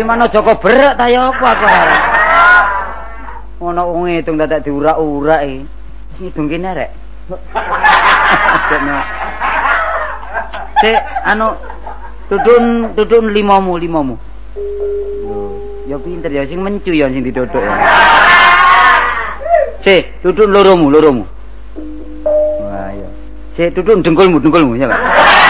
Gimana Joko berak ta ya apa aku arek. Ono wong ngitung dadak diurak-urak iki. Ngidung kene rek. Cek anu dudun limomu. Ya pinter ya sing mencu ya sing didodok ya. Cek dudun loromu. Wah iya. Cek dudun dengkulmu ya Pak.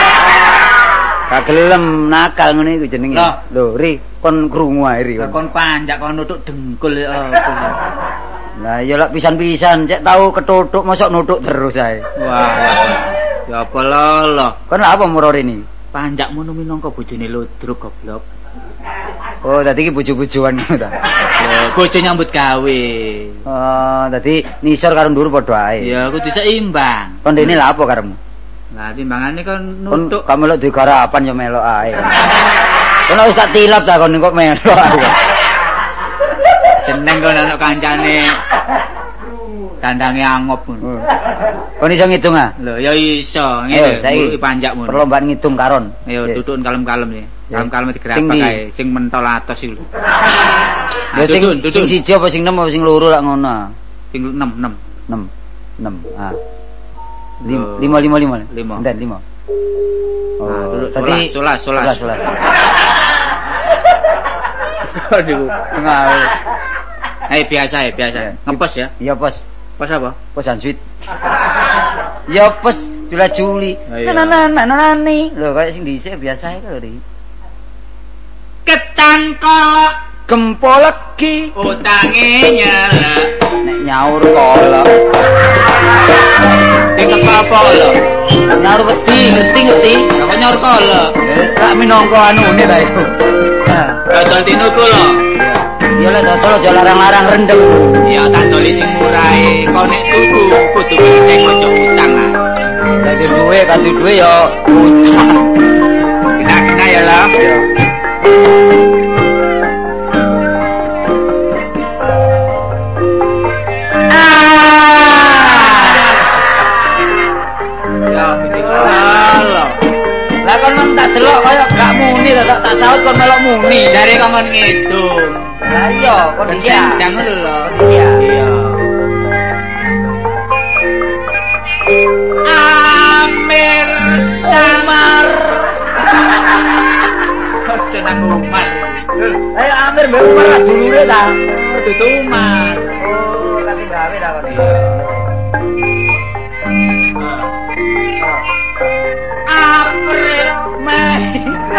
Kagelem nakal ngene iku jenenge. Lho, Ri, kon krungu ae Ri. Kon panjak kon nutuk dengkul ya. Lah ya lek pisan-pisan cek tau ketutuk mosok nutuk terus ae. Wah. Ya apa lho. Kon lha apa muror ini? Panjakmu minangka bojone Ludruk goblok. Oh, dadi iki bojo-bojoan ngono ta. Lho, bojo nyambut gawe. Oh, dadi nisor karo ndur padha ae. Ya, kudu seimbang. Kon dene lha apa karemu? Lah timbangane kon nutuk. Kon melok duwe garapan ya melok ae. Kon wis tak tilap ta kon kok melok ae. Seneng kon ana kancane. Dandange angop ngono. Kon iso ngitung ah? Lho, ya iso. Ngene iki panjakmu. Perlombaan ngitung karon. Ayo duduk kalem-kalem ya. Kalem-kalem digrapak kae. Sing mentol atos iki lho. Ya sing siji apa sing 6 apa sing loro lak ngono. Sing 6. 6. Ah. 5. Dan 5. Oh, tadi 11. Aduh, tengah. Biasa. Ngepos ya? Iya, pos. Pos apa? Posan sweet. Ya pos Juli. Nanani. Lho kayak sing dhisik biasa iku lho, Ri. Ketan kolok gempo legi utange nyelek nek nyaur kolok. Iki apa lho? Nyaur wedi ngerti. Apa nyaur kolok? Lak minangka anune ta iku. Dodol tinuku lho. Ya lek dodol aja larang-larang rendem. Ya tak doli sing murahe. Kok nek tuku kudu ngecek ojo utang ah. Dadi duwe ya utang. Kena ya lho. Lah kon mung tak delok kaya gak muni tak saut kon melok muni. Dari kon ngidung. Lah iya, kon iya. Ndang ngono lho. Iya. Amir Samar. Jeneng Umar. Ayo Amir mbek Umar lah dulure ta. Dudu Umar. Oh, lagi gawe ta kon. April Mei.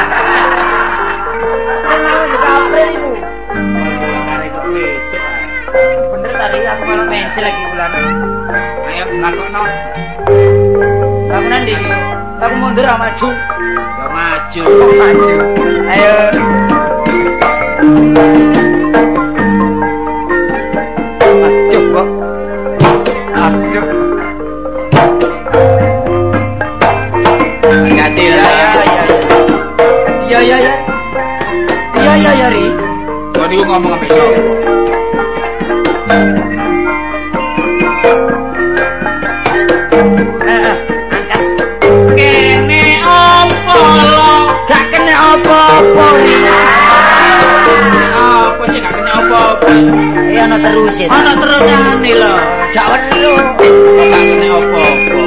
April iku. Kare kepecuk. Bener tadi aku malah mencel lagi bulan. Ayo lakokno. Kamu nanti. Aku mundur sama maju. Ya maju. Ayo. Maju kok. Maju. Hati lah. Iya, Ri. Kok niku ngomong apa iso? Kene opo lo? Gak kena apa-apa, Ri. Apa sih gak kena apa-apa? Iya, ana terus ya. Ana terusane lho. Gak welu. Gak kena apa-apa.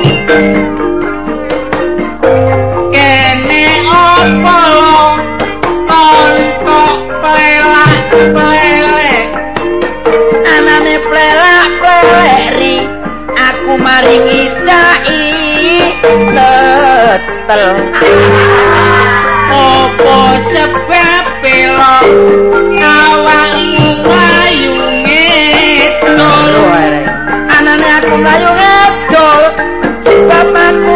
Kene opo lo? Kontok plelak-plelek. Anane plelak-plelek, Ri. Aku maringi cai tetel. Apa sebab lo awakmu mlayu ngedol? Anane aku mlayu ngedol sebab aku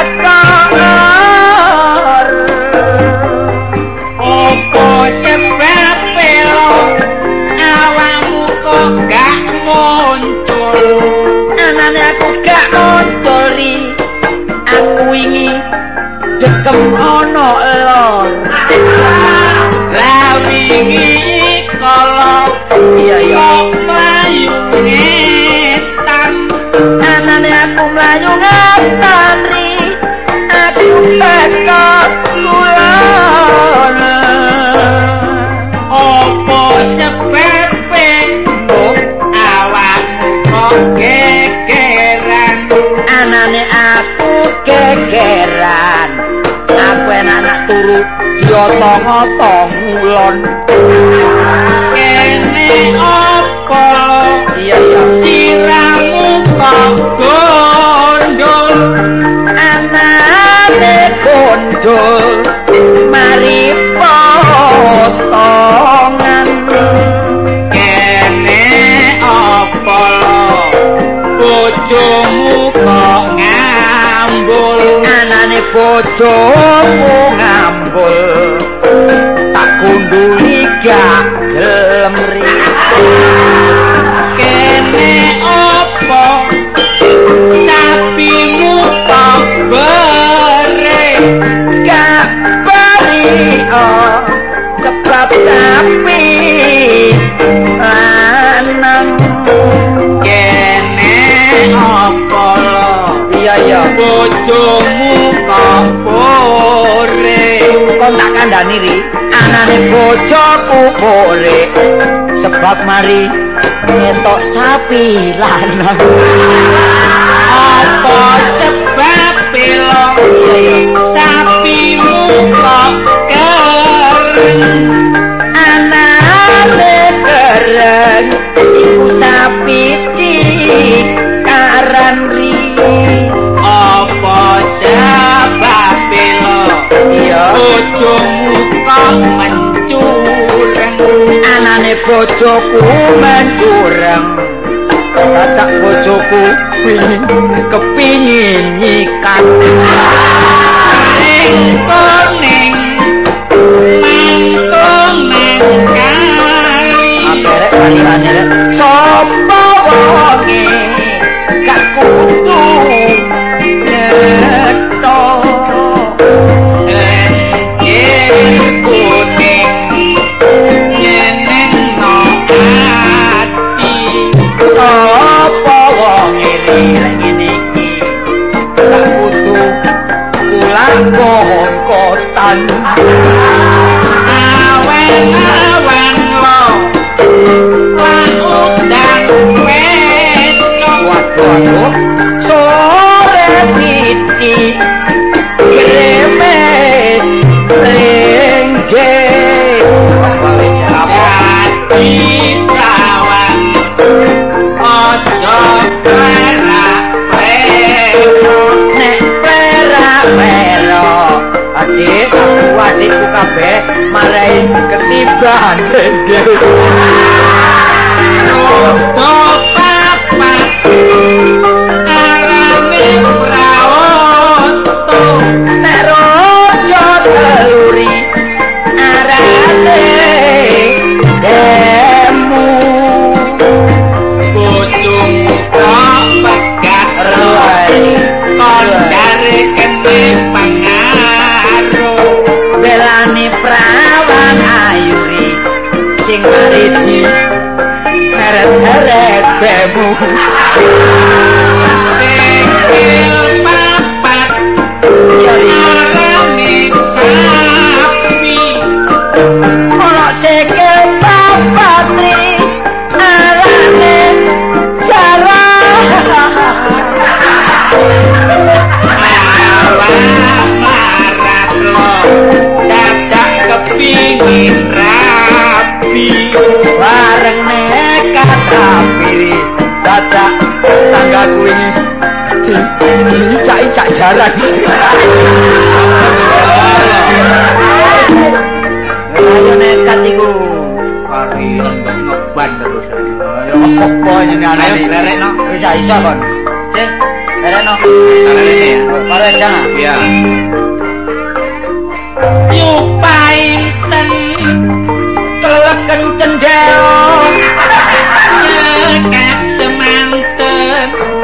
tekor. Apa sebab lo awakmu kok gak muncul? Anane aku gak muncul, Ri. Aku wingi dekem ana lor. Lah wingi kala iya mlayu ngetan. Anane aku mlayu ngetan, Ri. Aku tekor kulon. diotong-otong ulon kene apa iya iya siramu kok gondol anane gondol mari potongan kene apa bojomu kok ngambul anane bojomu ngambul tak kunduli gak gelem ri kene apa sapimu kok bere gak bari sebab sapi lanang kene apa iya iya bojomu kok bore kok tak kandhani ri anane bojoku bore sebab mari ngetok sapi lanang apa sebab lo sapimu kok keren anane keren iku sapi di karan ri apa sebab lo iya bojomu kok mencureng anane bojoku mencureng dadak bojoku kepingin nyikat kuning mantung nang kali aperek kaliane rek sapa wonge gak kudu ngetho kuning nyeneng no ati sapa wonge lek ngene iki gak kudu pulang kongkotan awen-awen lo laudang wedok waduh sore piti gremes lengges dadi perawan ojo perak-perak nek perak-perak adikku kabeh marai ketiban lengges rodo papat arane praoto nek rojo teluri arane demu bojomu kok pegat ruai kondare kene pangaruh belani prawan ayuri sing mari di heret-heret bemu sikil papat arane sapi ono sikil papatri arane jarah marat lo dadak kepingin rapi bareng nekat rapiri dadak tangga kuwi dicak-cak jaran ayo nekat iku kari untuk ngeban terus ayo apa jenenge ayo lerekno bisa iso kon sih lerekno lerekne ya karo jangan iya yupainten keleken cendelo nyekak semanten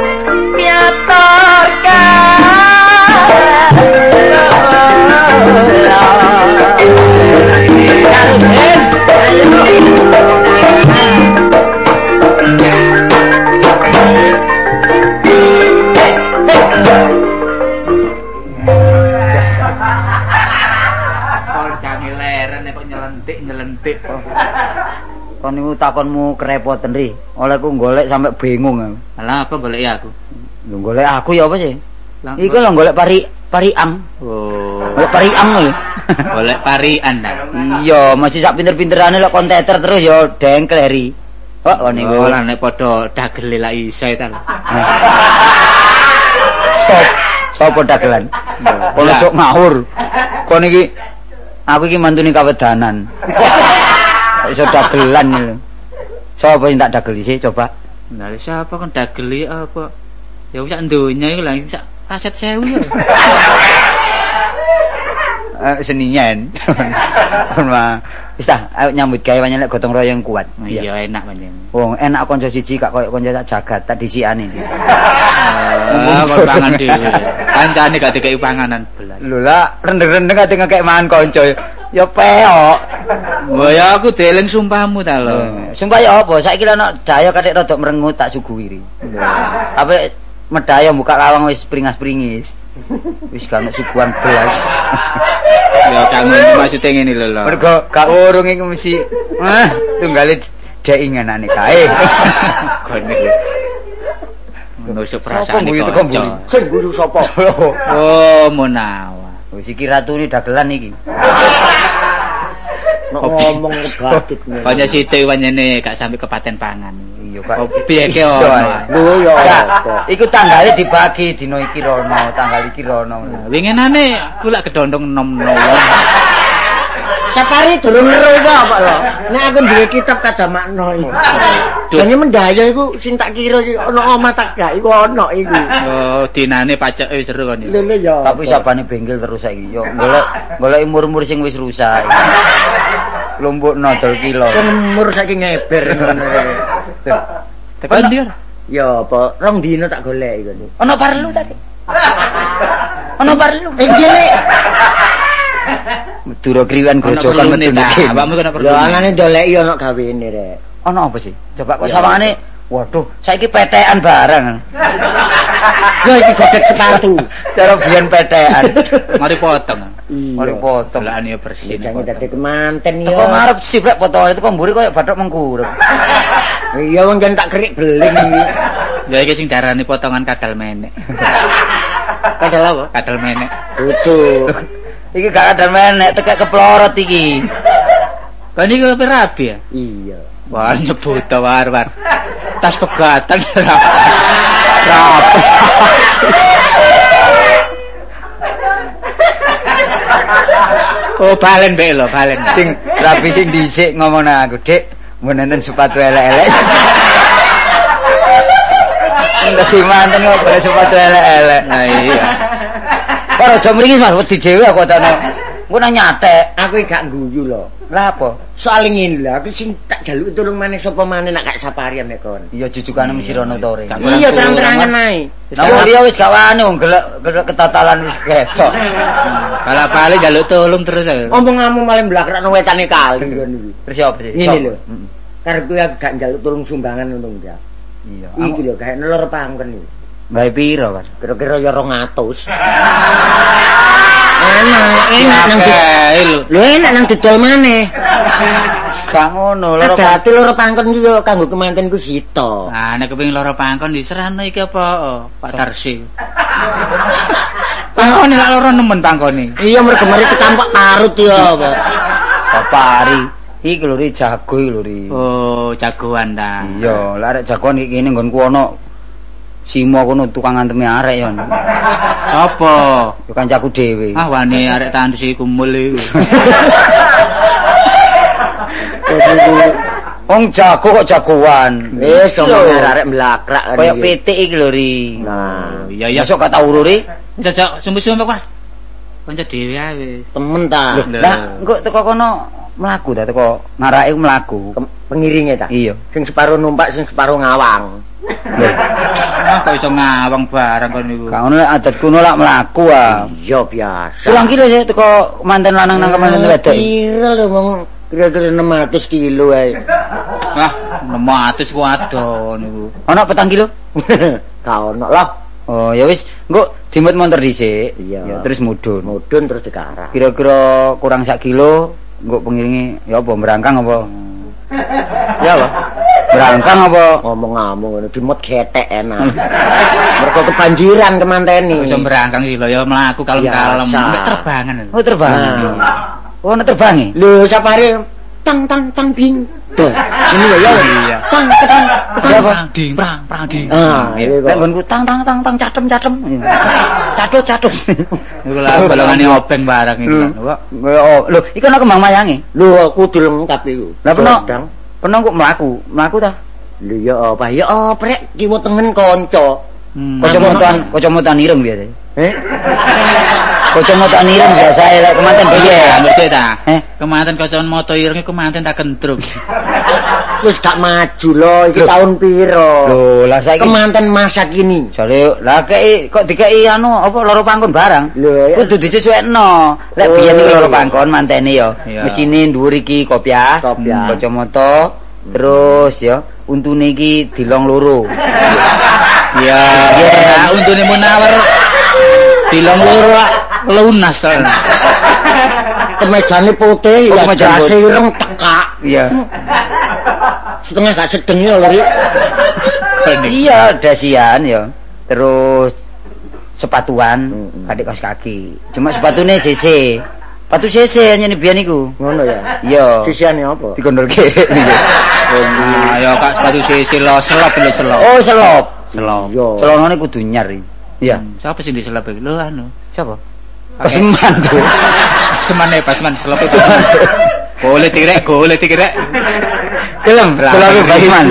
nyatorkan karuhen nyelentik kon niku takonmu kerepoten ri olehku golek sampe bingung aku. Alah apa golek ya aku Lho golek aku ya apa sih? Lah, Iku lho golek pariang. oh Golek pariang lho. Golek parian ta. Iya, masih sak pinter-pinterane lek konteter terus ya dengkleri. Kok niku. Oh, lah nek padha dagel lak iso ta. Sopo dagelan? Kono cok ngawur. Kon iki aku iki mantune kawedanan. Kok iso dagelan iki. Sopo sing tak dageli sih coba? Lah siapa kan dageli apa? Ya wis donya iku lah sak aset 1000 ya. Seninen. Wis ta, ayo nyambut gawe pancen lek gotong royong kuat. Iya enak pancen. Wong enak kanca siji gak koyo kanca sak jagat tak disikane. Kok pangan dhewe. Kancane gak dikeki panganan belas. Lho lah rendeng-rendeng ate ngekek mangan kanca. Ya peok. Oh ya aku deleng sumpahmu ta lho. Sumpah ya apa? Saiki lek ana daya kathik rada merengut tak suguhi. Apa medaya buka lawang wis pringas-pringis. Wis kan suguhan belas. Ya kang maksude ngene lho. Mergo gak urung iku mesti tunggale deinganane kae. Gone. Nusuk perasaan iki. Sing guru sapa? Oh, Munawa. Wis iki ratune dagelan iki. Ngomong batik. Kaya sithik panjene gak sampe kepaten pangan. Iya, Pak. Piye ke ono? Lho ya apa? Iku tanggale dibagi dina iki rono, tanggal iki rono. Winginane kula gedondong nom-nom. Sapari durung ngeru iku apa lho? Nek aku duwe kitab kada makna iki. Dene mendaya iku sing tak kira iki ana omah tak gak iku ana iku. Oh, dinane pacek wis seru kon iki. Lho ya. Tapi sabane bengkel terus saiki yo golek umur-umur sing wis rusak. Lombokno dol kilo. Umur saiki ngeber ngono. Tekan dia. Ya apa? Rong dino tak golek iku. Ana parlu tadi. Ana parlu. Iki Duro kriwan grojokan metu niki. Awakmu kena perlu. lho anane ndoleki ana gawene rek. Ana apa sih? Coba kok sawangane waduh, saiki petekan barang. Yo iki godhek sepatu. Cara biyen petekan. Mari potong. Mari potong. Belakane ya bersih. Jangan dadi kemanten yo. Kok ngarep sip rek potongane itu kok mburi koyo bathok mengkurep. Iya wong jan tak kerik beling iki. Ya iki sing darane potongan kadal menek. Kadal apa? Kadal menek. Betul. Iki gak ada menek tekek keplorot iki. Kan iki rapi ya? Iya. Wah nyebut war-war. Tas pegatan. Oh balen mbek lho, balen. Sing rapi sing dhisik ngomong nang aku, Dik, mun enten sepatu elek-elek. Dadi manten kok boleh sepatu elek-elek. Nah iya. Kok aja mriki Mas wedi dhewe aku tane. Engko nang nyatek. Aku gak guyu lho. Lah apa? Soale ngene lho, aku sing tak jaluk tulung maneh sapa maneh nak gak sapari ambek kon. Iya jujukane mesti rono tore. Iya terang-terangan ae. Nah, dia wis gak wani wong gelek ketatalan wis ketok. Bala-bali njaluk tolong terus. Omong-omong malah mblakrakno wetane kali ngono iki. Terus apa sih? Ngene lho. Karepku aku gak njaluk tulung sumbangan ngono ya. Iya. Iki lho kayak nelor pangken iki. Gawe piro, Kan? Kira-kira ya 200. Enak nang lho enak nang didol maneh. Gak ngono, loro Dadi loro pangkon iki yo kanggo kemantenku sito. Nah, nek kepengin loro pangkon diserahno iki apa? Pak Tarsi. Pangkon lak loro nemen pangkone. Iya mergo mari ketampak parut yo apa. Papari. Iki lho ri jago iki lho ri. Oh, jagoan ta. Iya, lek arek jagoan iki ngene nggonku ana Simo kono tukang anteme arek yo. Sopo? Yo kancaku dhewe. Ah wani arek tandus iku kumul iku. Wong jago kok jagoan. Wis omong arek mlakrak. Kayak pitik iki lho ri. Nah, Iya ya Masuk gak tau ururi. jajak sumpah-sumpah Pak. Kanca dhewe ae. temen ta. Lah, engko teko kono mlaku ta teko ngarake mlaku. Pengiringe ta. Iya. Sing separuh numpak, sing separuh ngawang. Ah kok iso ngawang barang kon niku. Gak ngono adat kuno lak mlaku ah. Iya biasa. Pirang kilo sih teko manten lanang nang manten wedok. Kira lho mong kira-kira 600 kilo ae. Ah 600 ku ado niku. Ana 4 kilo? Gak ono lah. Oh, ya wis, engko dimut montor dhisik. Iya. Ya terus mudhun. Mudhun terus dikarah. Kira-kira kurang 1 kilo, engko pengiringe ya apa merangkang apa? Ya apa? Berangkang apa? Ngomong-ngomong ngono dimut getek enak. Mergo kebanjiran kemanteni. Iso berangkang sih lho ya mlaku kalem-kalem. Nek terbangan. Oh, terbang. Oh, nek terbangi. Lho sapare tang bing. Tuh. Ini ya. Iya. Tang. Perang ding. Iki Nek kok. nggonku tang catem. Catut. Iku lah balongane obeng barang iku. Lho, iku ana kembang mayange. Lho kudu lengkap iku. Lah peno kok mlaku ta? Lho ya apa? Ya oprek kiwa tengen kanca. Kacamataan ireng biasa. Kacamata Kacamataan ireng biasa lek kemanten piye? Ngerti ta? Kemanten kacamata ireng iku kemanten tak kendruk. Wis gak maju lho, iki tahun piro? Lho, lah saiki Kemanten masa kini. jare lah kok dikeki anu apa loro pangkon barang. Lho, ya. Kudu disesuaikno. Lek biyen iki loro pangkon manteni ya. Iya. Mesine dhuwur iki kopiah, kacamata, terus ya untune iki dilong loro. Iya. Untune Munawar dilong loro lunas. Kemejane putih ya kemeja jase ireng tekak. Iya. Setengah gak sedeng ya lho. Iya, dasian ya. Terus sepatuan, adik kaos kaki. Cuma sepatune CC. Sepatu CC nyene biyen iku. Ngono ya. Iya. Sisiane apa? Digondol kerek iki. Nah, ya kak sepatu sisi lo selop. Oh, selop. Yo. Celonane kudu nyar iki. Iya. Siapa sih di selop iki? Lho anu. Siapa? Pasman tuh. Pasman selop itu. Boleh tirek. Kelem, selalu Pasman.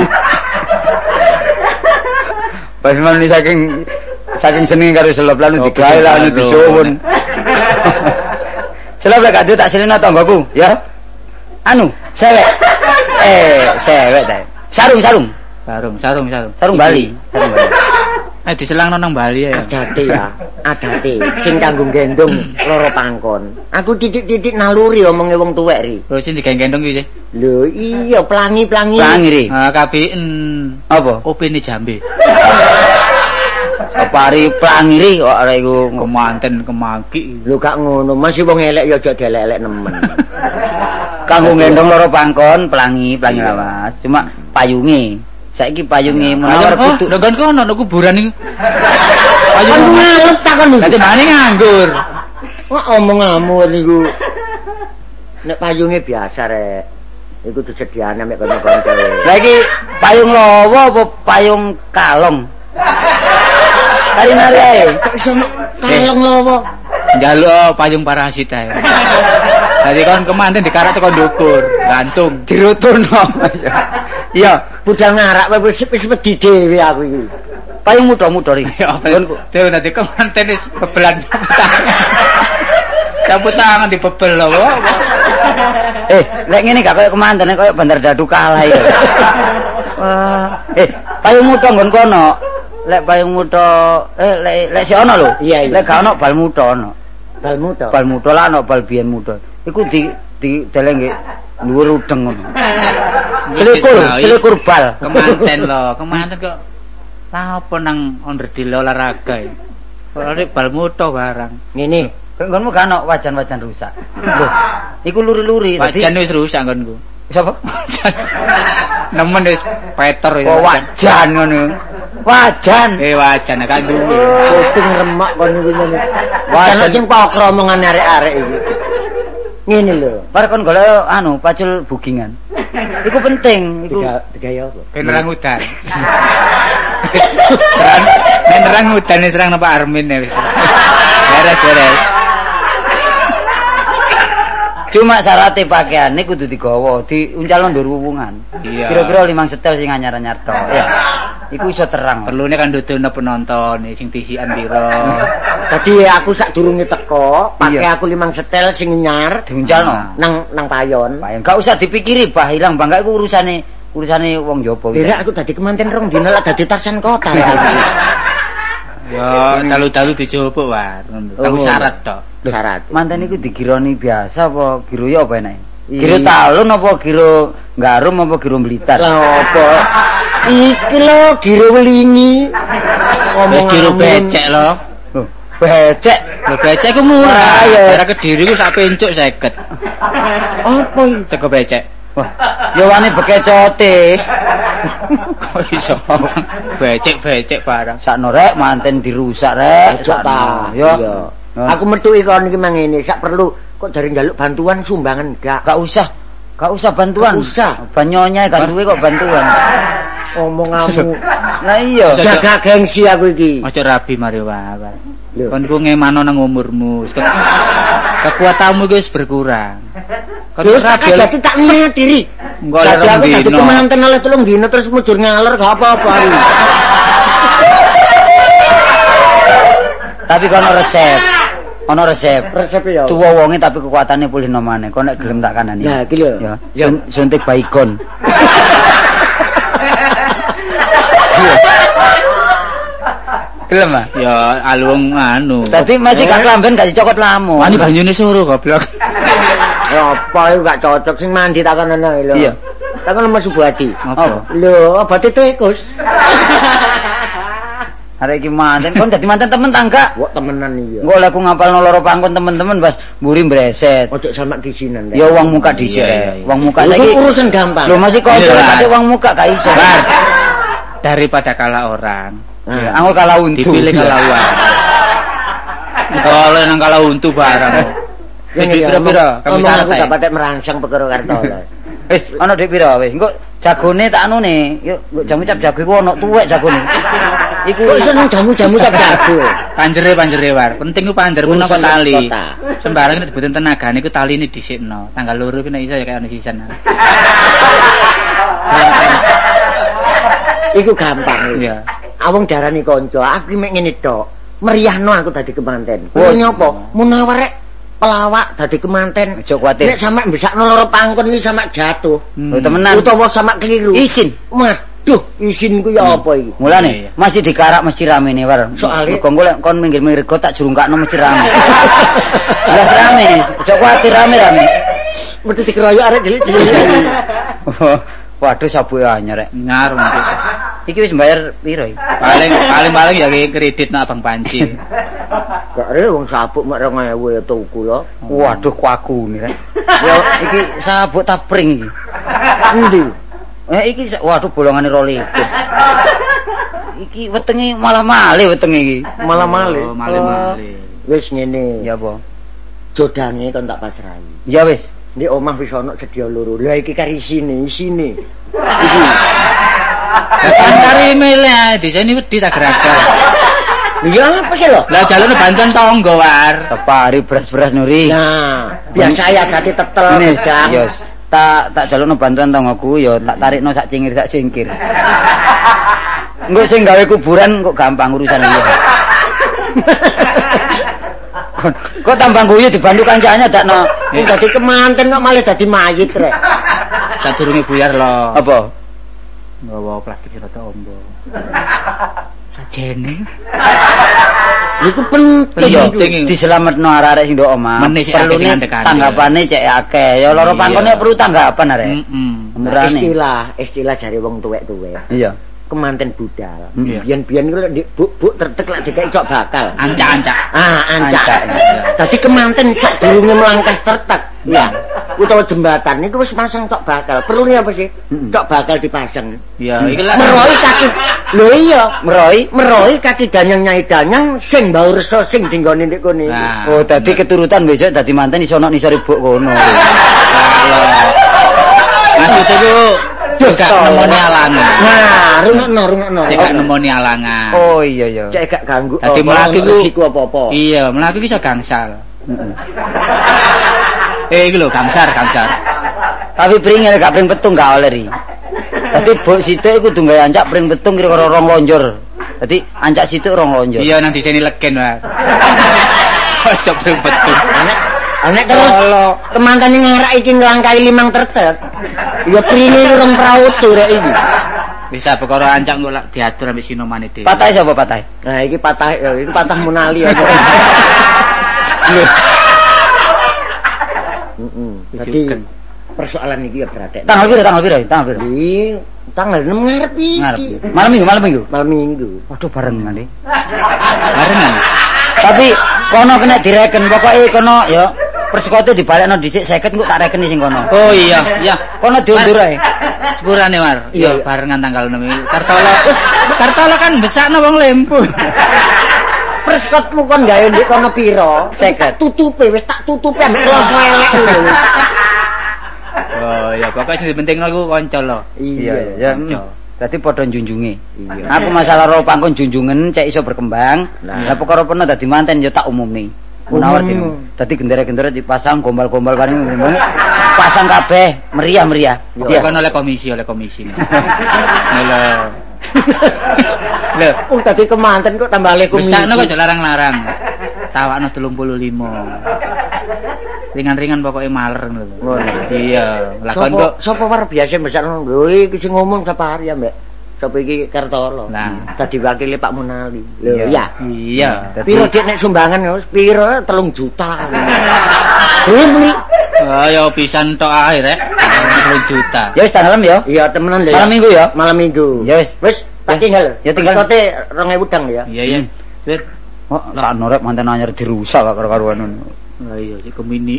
Pasman ini saking seneng karo selop lan digawe lan disuwun. Selop lek gak tak silino tanggoku, ya. Anu, sewek. Sewek ta. Sarung. Sarung Bali. Diselangno nang Bali ya. Adate sing kanggo gendong loro pangkon. Aku titik-titik naluri omonge wong tuwek ri. Terus sing digendong iki sih. Lho iya pelangi. Pelangi ri. Kabien Apa? opine jambe. Pari pelangi ri kok arek iku Kemanten kemaki. Lho gak ngono, masih wong elek ya aja delek-elek nemen. kanggo ngendong loro pangkon pelangi lawas. Cuma payunge. Saiki payunge Munawar kudu ndongkon kono nang kuburan iki. Payung ngalep takon iki. Dadi mane nganggur. Wah omong-omong niku. Nek payunge biasa rek. Iku disediane mek kanca-kanca. Lah iki payung lawa apa payung kalong? Nari-nari ae. Kalong lawa. Njaluk payung parasit ae. Dadi kon kemanten dikarak teko ndukur, gantung, Dirutuno. Iya, Budal ngarak wis wedi dhewe aku iki. payung muda-muda iki. Ya apa? Dewe dadi kemanten wis bebelan. Cabut tangan dibebel lho. Lek ngene gak koyo kemanten, koyo Bandar Dadu kalah iki. Wah, payung muda nggon kono. Lek payung muda, lek si ono lho. Iya. Lek gak ono bal muda ono. Bal muda Lah ono bal biyen muda. Iku di deleng nggih dhuwur udeng ngono. Selikur bal. Kemanten kok. Lah apa nang onderdil olahraga iki. Ora bal muda barang. ngene. Nggonmu gak ono wajan-wajan rusak. Lho, iku luri-luri. Wajan wis rusak nggonku. Sapa? Nemen wis peter ya. Oh, wajan ngono. Wajan. Wajan kan duwe. Kuping remak kon iki ngene. Wajan sing pokro omongane arek-arek iki. Ngene lho. Bar kon golek pacul bugingan. Iku penting, iku Digaya apa? Ben nerang udan. Nek nerang udan serang nang Pak Armin ya. Beres. cuma syaratnya pakaian ini kudu digawa, diuncal ndur wuwungan. Iya. Kira-kira 5 setel sing anyar-anyar tok. Ya. Iku iso terang. Perlune kan dudono penonton sing tisian pira. Dadi aku sak durunge teko, pakai aku 5 setel sing nyar diuncalno nang payon. Enggak usah dipikiri bah hilang, Bang. Iku urusane wong jopo. Berak aku dadi kemanten rong dina lak dadi tasan kota. Ya, dalu-dalu dijopo wae. Tapi syarat tok. Syarat. Manten iku digironi biasa apa giro ya apa enake? Giro talun apa giro garum apa giro blitar? Lah apa? Iki lho giro welingi. Wis giro becek lho. Becek. Lho becek ku murah. Daerah Kediri ku sak pencuk 50. Apa iki? Sego becek. Wah, ya wani bekecote. Kok iso becek-becek barang. Sakno rek manten dirusak rek. Ta. Yo. Aku metuki kon iki mang ngene, sak perlu kok dari njaluk bantuan sumbangan enggak. Gak usah bantuan. Gak usah. Banyonya gak duwe kok bantuan. Omonganmu. Lah iya. Jaga gengsi aku iki. Aja rabi mari wae. Lho. Kon ku ngemano nang umurmu. Kekuatanmu wis berkurang. Kon Terus rabi jadi tak niat diri. Enggak Jadi oleh aku jadi dino. kemanten oleh 3 dino terus mujur ngalor gak apa-apa. Tapi kono resep. Ono resep. Resep ya. Tuwa wonge tapi kekuatannya pulih nomane. Kok nek gelem tak kanani. Nah, iki lho. Ya. Suntik baikon. Gelem ah? Ya alung anu. Dadi masih gak kelamben gak dicokot lamu. Wani banyune suruh goblok. Ya apa iku gak cocok sing mandi tak kono lho. Iya. Tak kono Mas Subadi. Apa? Lho, obat tikus. Arek iki manten kon dadi manten temen tangga. Kok temenan iya. Engko lek aku ngapalno loro pangkon temen-temen pas mburi mbreset. Ojo sama kisinan. Ya uang muka dhisik. Iya, iya. Uang muka Itu saiki urusan gampang. lho masih kanca Iya. ada uang muka gak iso. Daripada kalah orang, Ya, anggo kalah untu. dipilih kalah uang. Kalau nang kalah untu barang. Jadi pira-pira kami Ngomong aku santai. gak patek merangsang perkara karto. Wis ana dik pira wis. Engko jagone tak anune. Yuk jamu cap jago iku ono tuwek jagone. Iku Kok iso nang jamu-jamu tak jago. Panjere war. Penting ku panjermu nang Urusan tali. kota. Sembarang nek dibutuhin tenagane ku taline dhisikno. Tanggal 2 ku nek iso ya kaya ono sisan. Iku gampang. Iya. Awong darani kanca, aku mek ngene tok. Meriahno aku dadi kemanten. Oh, Kuwi nyapa? Munawar rek pelawak dadi kemanten. Ojo kuwatir. Nek sampe mbesakno loro pangkon iki sampe jatuh. Oh, temenan. Utawa sampe keliru. Isin. Waduh, isin ku ya apa iki? Mulane Iya. masih dikarak mesti rame nih war. Soale- Mergo engko lek kon minggir-minggir got tak jurungkakno mesti rame. Jelas rame. Ojo kuwatir rame-rame. Mesti dikeroyok arek cilik-cilik. Waduh sabuke anyar rek. Nyarum gitu. Iki wis mbayar piro iki? Paling ya kayak kredit nak Abang Panci. Gak re wong sabuk mek 2000 ya tuku lho. Waduh kuaku nih rek. Ya iki sabuk tapring iki. Endi? Iki waduh bolongane 2 liter. Iki wetenge malah malih wetenge iki. Malah malih. Oh, malih-malih. Wis ngene. Ya apa? Jodange kon tak pasrahi. Ya wis. Di omah wis ana sedia loro. Lah iki kari isine. Kantari milih di sini wedi tak geragal. Iya apa sih lo? Lah jalune bantuan tangga war. Separi beras-beras Nuri. Nah, biasa ya dadi tetel. Ini Sang. yos. Tak jalukno bantuan tanggoku yo tak tarikno sak cingkir. Engko sing gawe kuburan kok gampang urusan iki. Kok tambang guyu dibantu kancane dakno. Dadi kemanten kok malah dadi mayit rek. Sadurunge buyar lo. Apa? Nggawa plastik rada ombo. Sajene. Iku penting. Iya, penting. diselametno arek-arek sing ndok omah. Meneh sik akeh sing ndekane. Tanggapane cek akeh. Ya loro Iya. pangkone perlu tanggapan arek. Umurane. Istilah jare wong tuwek-tuwek. Iya. Kemanten budal. Iya. Biyen-biyen ku lek buk tertek lek dikai cok bakal. Ancak-ancak. Ancak. Ancak. Dadi kemanten sadurunge melangkah tertek. Ya. Utawa jembatan niku wis pasang cok bakal. Perlune apa sih? Cok bakal dipasang. Ya, iki lek Meroi kaki. Lho iya, Meroi. kaki danyang nyai danyang sing mbau reso sing dinggone nek kene. Nah. Oh, dadi keturutan besok dadi manten iso ono nisore buk kono. Maksudnya ku juga nemoni alangan. Nah, rungokno. Juga nemoni alangan. Oh iya iya. Cek gak ganggu. Dadi apa, mlaku ku resiko apa-apa. Iya, mlaku ki iso gangsal. Iki lho gangsar. Tapi pringel gak pring petung gak oleh ri. Dadi bok sithik kudu gawe ancak pring petung kira-kira 2 lonjor. Dadi ancak sithik 2 lonjor. Iya nang diseni legen wae. Iso pring betul. Nek terus kemantane ngarak iki nglangkai 5 tertek. Ya prine urung prautu rek iki. Bisa perkara ancak kok lak diatur ambek sinomane dhewe. Patah sapa patah? Nah, iki patah munali aja. Jadi persoalan iki ya berarti. Tanggal piro? Iki tanggal 6 ngarep iki. Ngarep. Malam minggu. Malam minggu. Waduh barengan nih. Barengan. Tapi kono kena direken pokoke kono ya persekote dibalekno dhisik 50 kok tak rekeni sing kono. Oh iya, iya. Kono diundur ae. Sepurane Mar. Iya, barengan tanggal 6 Kartolo. Kartolo kan besakno wong Lempu. Persekotmu kon gawe ndek kono pira? 50. Tutupe wis tak tutupi ambek kloso elek lho. Oh ya pokoknya sing penting aku kanca lho. Iya ya. Dadi padha njunjunge. Iya. Aku masalah ro pangkon junjungen cek iso berkembang. Lah perkara peno dadi manten ya tak umumne. Munawar dadi gendera-gendera dipasang gombal-gombal paling pasang kabeh meriah-meriah. Iya kan oleh komisi. Lho. Lho, tadi kemanten kok tambah le komisi. Besakno kok larang-larang. Tawakno 35. Ringan-ringan pokoknya maler lho. Iya, lakon kok sapa war biasa besakno. Lho iki sing ngomong sapa hari ya, Mbak? Sapa iki Kartolo. Nah, tadi wakile Pak Munali. Lho, iya. Iya. Piro dik nek sumbangan piro 3 juta. Beli. Oh, ya pisan tok ae rek. 3 juta. Ya wis tanggal ya. Iya, temenan lho. Malam Minggu ya. Malam Minggu. Ya wis. Wis tak tinggal. Ya tinggal. Kote 2000 dang ya. Iya. Wis. Oh, sakno rek manten anyar dirusak karo-karuan ngono. Lah iya sik kemini.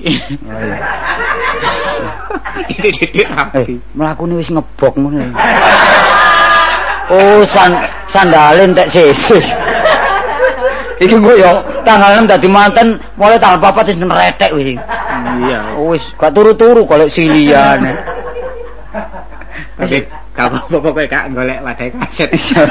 Titik mlakune wis ngebok ngono. Oh, sandalen tek sisih. Iki kok ya tanggal 6 dadi manten, mulai tanggal 4 wis neretek wis. Iya. Wis gak turu-turu golek silian. Wis gak apa-apa kowe gak golek wadai kaset.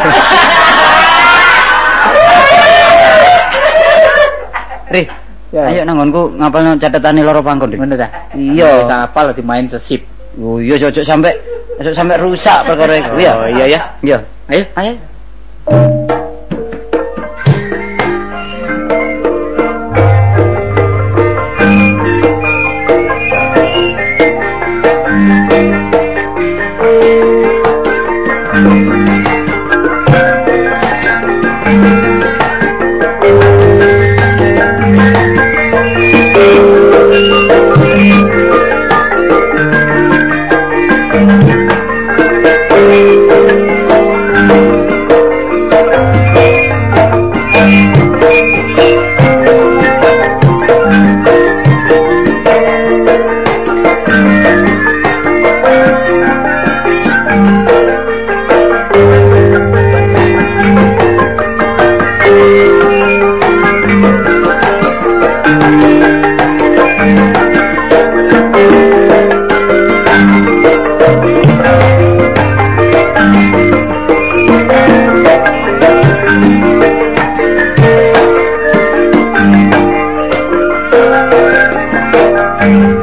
Rih, ayo nanggonku ngapalno catetane loro pangkon, Dik. Ngono ta? Iya. Wis apal dimain sesip. Oh iya ojo sampe rusak perkara iku ya. Oh iya ya. Iya. Ayo. Thank you.